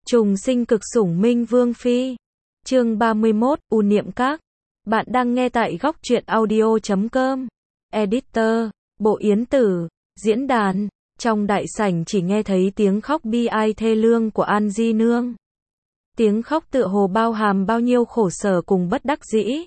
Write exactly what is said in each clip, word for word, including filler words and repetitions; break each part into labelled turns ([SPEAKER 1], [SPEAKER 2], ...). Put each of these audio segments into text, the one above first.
[SPEAKER 1] Trùng sinh cực sủng minh vương phi. Chương ba mươi mốt, U Niệm Các. Bạn đang nghe tại góc truyện audio chấm com. Editor, Bộ Yến Tử, diễn đàn. Trong đại sảnh chỉ nghe thấy tiếng khóc bi ai thê lương của An Di Nương. Tiếng khóc tựa hồ bao hàm bao nhiêu khổ sở cùng bất đắc dĩ.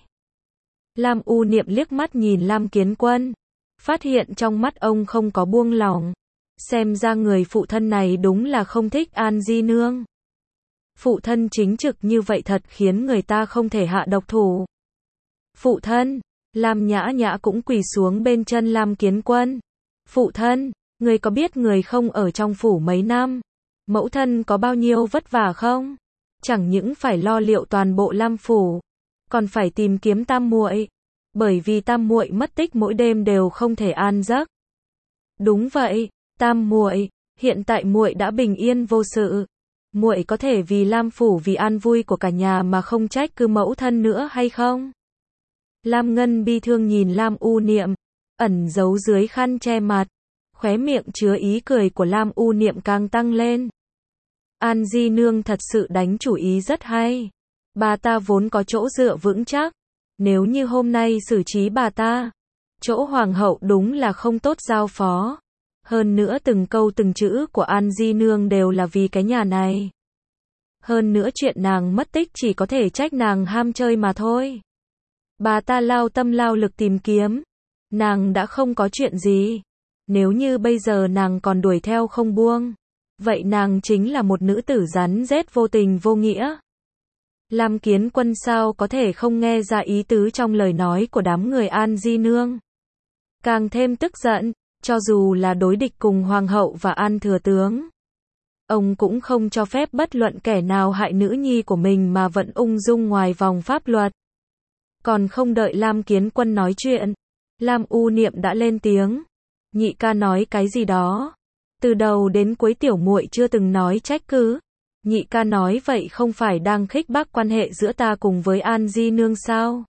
[SPEAKER 1] Lam U Niệm liếc mắt nhìn Lam Kiến Quân, phát hiện trong mắt ông không có buông lỏng. Xem ra người phụ thân này đúng là không thích An Di Nương. Phụ thân chính trực như vậy thật khiến người ta không thể hạ độc thủ. Phụ thân, Lam Nhã Nhã cũng quỳ xuống bên chân Lam Kiến Quân. Phụ thân, người có biết người không ở trong phủ mấy năm, mẫu thân có bao nhiêu vất vả không? Chẳng những phải lo liệu toàn bộ Lam phủ, còn phải tìm kiếm tam muội, bởi vì tam muội mất tích mỗi đêm đều không thể an giấc. Đúng vậy, tam muội, hiện tại muội đã bình yên vô sự. Muội có thể vì Lam phủ vì an vui của cả nhà mà không trách cứ mẫu thân nữa hay không? Lam Ngân bi thương nhìn Lam U Niệm, ẩn giấu dưới khăn che mặt, khóe miệng chứa ý cười của Lam U Niệm càng tăng lên. An Di Nương thật sự đánh chủ ý rất hay. Bà ta vốn có chỗ dựa vững chắc, nếu như hôm nay xử trí bà ta, chỗ hoàng hậu đúng là không tốt giao phó. Hơn nữa từng câu từng chữ của An Di Nương đều là vì cái nhà này. Hơn nữa chuyện nàng mất tích chỉ có thể trách nàng ham chơi mà thôi. Bà ta lao tâm lao lực tìm kiếm, nàng đã không có chuyện gì. Nếu như bây giờ nàng còn đuổi theo không buông, vậy nàng chính là một nữ tử rắn rết vô tình vô nghĩa. Lam Kiến Quân sao có thể không nghe ra ý tứ trong lời nói của đám người An Di Nương. Càng thêm tức giận. Cho dù là đối địch cùng hoàng hậu và An thừa tướng, ông cũng không cho phép bất luận kẻ nào hại nữ nhi của mình mà vẫn ung dung ngoài vòng pháp luật. Còn không đợi Lam Kiến Quân nói chuyện, Lam U Niệm đã lên tiếng. Nhị ca nói cái gì đó? Từ đầu đến cuối tiểu muội chưa từng nói trách cứ. Nhị ca nói vậy không phải đang khích bác quan hệ giữa ta cùng với An Di Nương sao?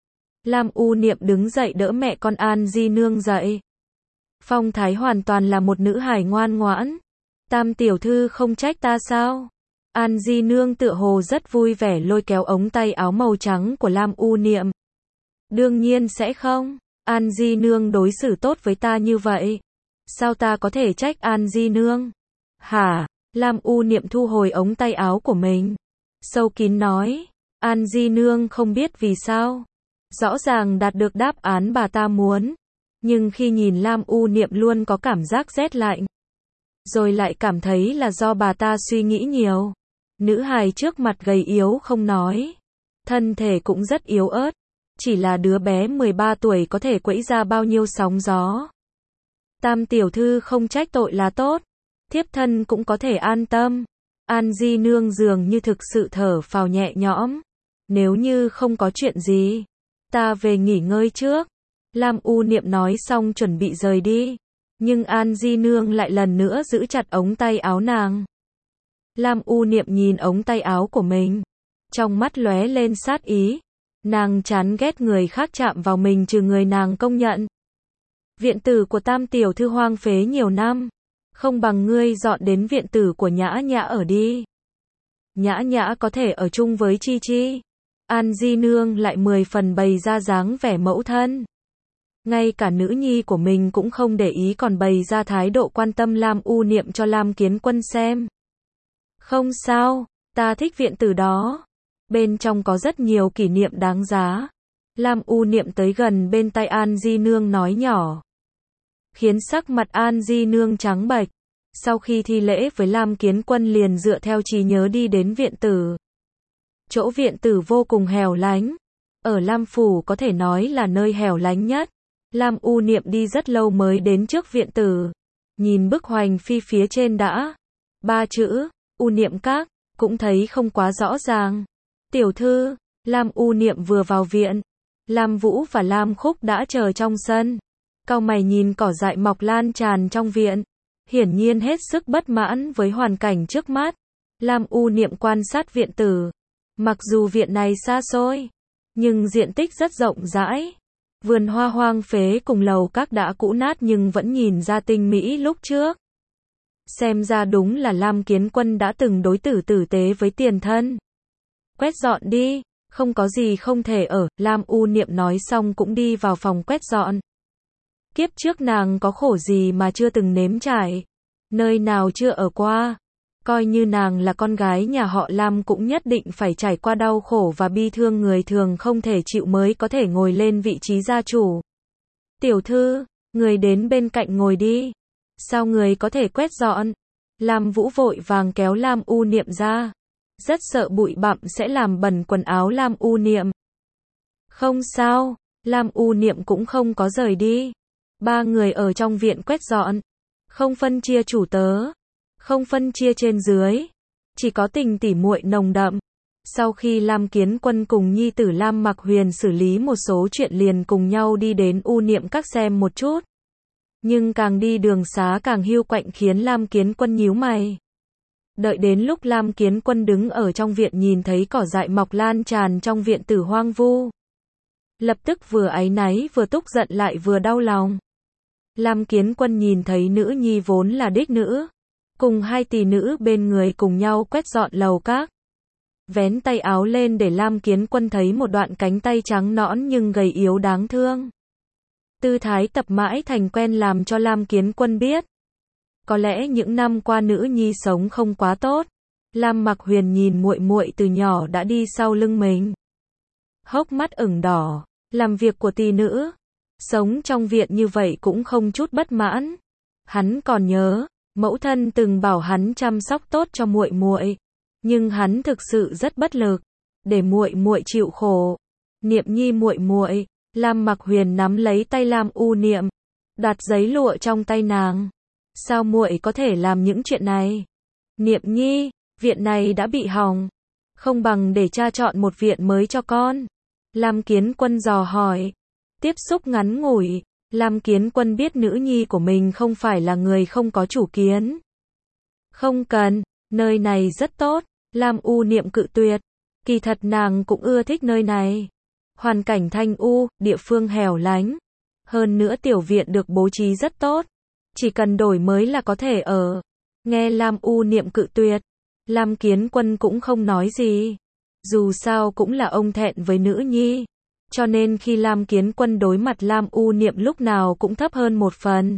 [SPEAKER 1] Lam U Niệm đứng dậy đỡ mẹ con An Di Nương dậy. Phong thái hoàn toàn là một nữ hài ngoan ngoãn. Tam tiểu thư không trách ta sao? An Di Nương tựa hồ rất vui vẻ lôi kéo ống tay áo màu trắng của Lam U Niệm. Đương nhiên sẽ không. An Di Nương đối xử tốt với ta như vậy, sao ta có thể trách An Di Nương? Hả? Lam U Niệm thu hồi ống tay áo của mình, sâu kín nói. An Di Nương không biết vì sao. Rõ ràng đạt được đáp án bà ta muốn. Nhưng khi nhìn Lam U Niệm luôn có cảm giác rét lạnh. Rồi lại cảm thấy là do bà ta suy nghĩ nhiều. Nữ hài trước mặt gầy yếu không nói. Thân thể cũng rất yếu ớt. Chỉ là đứa bé mười ba tuổi có thể quẫy ra bao nhiêu sóng gió. Tam tiểu thư không trách tội là tốt. Thiếp thân cũng có thể an tâm. An Di Nương dường như thực sự thở phào nhẹ nhõm. Nếu như không có chuyện gì, ta về nghỉ ngơi trước. Lam U Niệm nói xong chuẩn bị rời đi, nhưng An Di Nương lại lần nữa giữ chặt ống tay áo nàng. Lam U Niệm nhìn ống tay áo của mình, trong mắt lóe lên sát ý. Nàng chán ghét người khác chạm vào mình trừ người nàng công nhận. Viện tử của Tam tiểu thư hoang phế nhiều năm, không bằng ngươi dọn đến viện tử của Nhã Nhã ở đi. Nhã Nhã có thể ở chung với Chi Chi. An Di Nương lại mười phần bày ra dáng vẻ mẫu thân. Ngay cả nữ nhi của mình cũng không để ý còn bày ra thái độ quan tâm Lam U Niệm cho Lam Kiến Quân xem. Không sao, ta thích viện tử đó. Bên trong có rất nhiều kỷ niệm đáng giá. Lam U Niệm tới gần bên tai An Di Nương nói nhỏ, khiến sắc mặt An Di Nương trắng bệch. Sau khi thi lễ với Lam Kiến Quân liền dựa theo trí nhớ đi đến viện tử. Chỗ viện tử vô cùng hẻo lánh. Ở Lam phủ có thể nói là nơi hẻo lánh nhất. Lam U Niệm đi rất lâu mới đến trước viện tử. Nhìn bức hoành phi phía trên đã. Ba chữ, U Niệm Các, cũng thấy không quá rõ ràng. Tiểu thư, Lam U Niệm vừa vào viện. Lam Vũ và Lam Khúc đã chờ trong sân. Cau mày nhìn cỏ dại mọc lan tràn trong viện. Hiển nhiên hết sức bất mãn với hoàn cảnh trước mắt. Lam U Niệm quan sát viện tử. Mặc dù viện này xa xôi, nhưng diện tích rất rộng rãi. Vườn hoa hoang phế cùng lầu các đã cũ nát nhưng vẫn nhìn ra tinh mỹ lúc trước. Xem ra đúng là Lam Kiến Quân đã từng đối xử tử tế với tiền thân. Quét dọn đi, không có gì không thể ở, Lam U Niệm nói xong cũng đi vào phòng quét dọn. Kiếp trước nàng có khổ gì mà chưa từng nếm trải, nơi nào chưa ở qua. Coi như nàng là con gái nhà họ Lam cũng nhất định phải trải qua đau khổ và bi thương người thường không thể chịu mới có thể ngồi lên vị trí gia chủ. Tiểu thư, người đến bên cạnh ngồi đi. Sao người có thể quét dọn? Lam Vũ vội vàng kéo Lam U Niệm ra. Rất sợ bụi bặm sẽ làm bẩn quần áo Lam U Niệm. Không sao, Lam U Niệm cũng không có rời đi. Ba người ở trong viện quét dọn. Không phân chia chủ tớ. Không phân chia trên dưới. Chỉ có tình tỉ muội nồng đậm. Sau khi Lam Kiến Quân cùng nhi tử Lam Mặc Huyền xử lý một số chuyện liền cùng nhau đi đến U Niệm Các xem một chút. Nhưng càng đi đường xá càng hiu quạnh khiến Lam Kiến Quân nhíu mày. Đợi đến lúc Lam Kiến Quân đứng ở trong viện nhìn thấy cỏ dại mọc lan tràn trong viện tử hoang vu. Lập tức vừa áy náy vừa tức giận lại vừa đau lòng. Lam Kiến Quân nhìn thấy nữ nhi vốn là đích nữ. Cùng hai tỷ nữ bên người cùng nhau quét dọn lầu các. Vén tay áo lên để Lam Kiến Quân thấy một đoạn cánh tay trắng nõn nhưng gầy yếu đáng thương. Tư thái tập mãi thành quen làm cho Lam Kiến Quân biết. Có lẽ những năm qua nữ nhi sống không quá tốt. Lam Mặc Huyền nhìn muội muội từ nhỏ đã đi sau lưng mình. Hốc mắt ửng đỏ, làm việc của tỷ nữ. Sống trong viện như vậy cũng không chút bất mãn. Hắn còn nhớ, mẫu thân từng bảo hắn chăm sóc tốt cho muội muội, nhưng hắn thực sự rất bất lực, để muội muội chịu khổ. Niệm nhi muội muội, Lam Mặc Huyền nắm lấy tay Lam U Niệm, đặt giấy lụa trong tay nàng. Sao muội có thể làm những chuyện này? Niệm nhi, viện này đã bị hỏng, không bằng để cha chọn một viện mới cho con. Lam Kiến Quân dò hỏi. Tiếp xúc ngắn ngủi, Lam Kiến Quân biết nữ nhi của mình không phải là người không có chủ kiến. Không cần, nơi này rất tốt. Lam U Niệm cự tuyệt. Kỳ thật nàng cũng ưa thích nơi này. Hoàn cảnh thanh u, địa phương hẻo lánh. Hơn nữa tiểu viện được bố trí rất tốt. Chỉ cần đổi mới là có thể ở. Nghe Lam U Niệm cự tuyệt, Lam Kiến Quân cũng không nói gì. Dù sao cũng là ông thẹn với nữ nhi. Cho nên khi Lam Kiến Quân đối mặt Lam U Niệm lúc nào cũng thấp hơn một phần.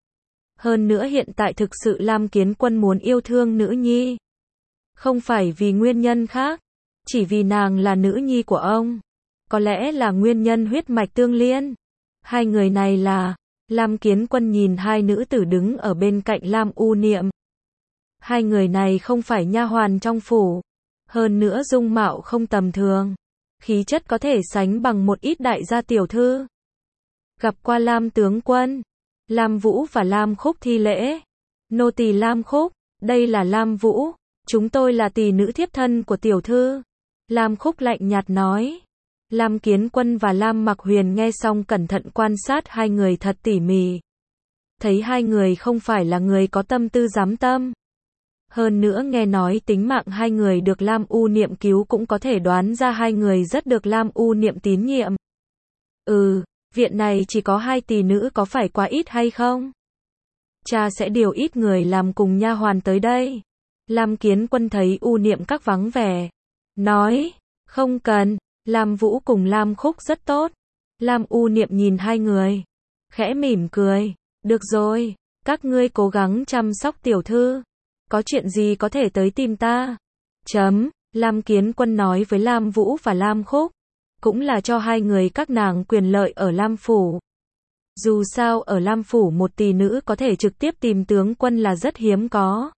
[SPEAKER 1] Hơn nữa hiện tại thực sự Lam Kiến Quân muốn yêu thương nữ nhi. Không phải vì nguyên nhân khác. Chỉ vì nàng là nữ nhi của ông. Có lẽ là nguyên nhân huyết mạch tương liên. Hai người này là... Lam Kiến Quân nhìn hai nữ tử đứng ở bên cạnh Lam U Niệm. Hai người này không phải nha hoàn trong phủ. Hơn nữa dung mạo không tầm thường. Khí chất có thể sánh bằng một ít đại gia tiểu thư. Gặp qua Lam tướng quân. Lam Vũ và Lam Khúc thi lễ. Nô tỳ Lam Khúc, đây là Lam Vũ. Chúng tôi là tỷ nữ thiếp thân của tiểu thư. Lam Khúc lạnh nhạt nói. Lam Kiến Quân và Lam Mặc Huyền nghe xong cẩn thận quan sát hai người thật tỉ mỉ. Thấy hai người không phải là người có tâm tư dám tâm. Hơn nữa nghe nói tính mạng hai người được Lam U Niệm cứu cũng có thể đoán ra hai người rất được Lam U Niệm tín nhiệm. Ừ, viện này chỉ có hai tỷ nữ có phải quá ít hay không? Cha sẽ điều ít người làm cùng nha hoàn tới đây. Lam Kiến Quân thấy U Niệm Các vắng vẻ. Nói, không cần. Lam Vũ cùng Lam Khúc rất tốt. Lam U Niệm nhìn hai người. Khẽ mỉm cười. Được rồi, các ngươi cố gắng chăm sóc tiểu thư. Có chuyện gì có thể tới tìm ta. Chấm, Lam Kiến Quân nói với Lam Vũ và Lam Khúc. Cũng là cho hai người các nàng quyền lợi ở Lam Phủ. Dù sao ở Lam Phủ một tỷ nữ có thể trực tiếp tìm tướng quân là rất hiếm có.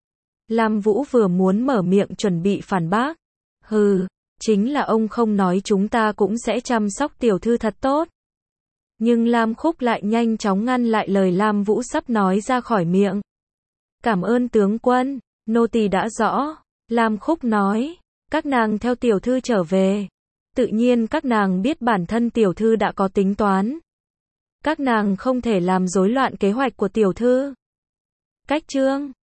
[SPEAKER 1] Lam Vũ vừa muốn mở miệng chuẩn bị phản bác. Hừ, chính là ông không nói chúng ta cũng sẽ chăm sóc tiểu thư thật tốt. Nhưng Lam Khúc lại nhanh chóng ngăn lại lời Lam Vũ sắp nói ra khỏi miệng. Cảm ơn tướng quân, nô tỳ đã rõ. Lam Khúc nói, các nàng theo tiểu thư trở về. Tự nhiên các nàng biết bản thân tiểu thư đã có tính toán. Các nàng không thể làm rối loạn kế hoạch của tiểu thư. Cách chương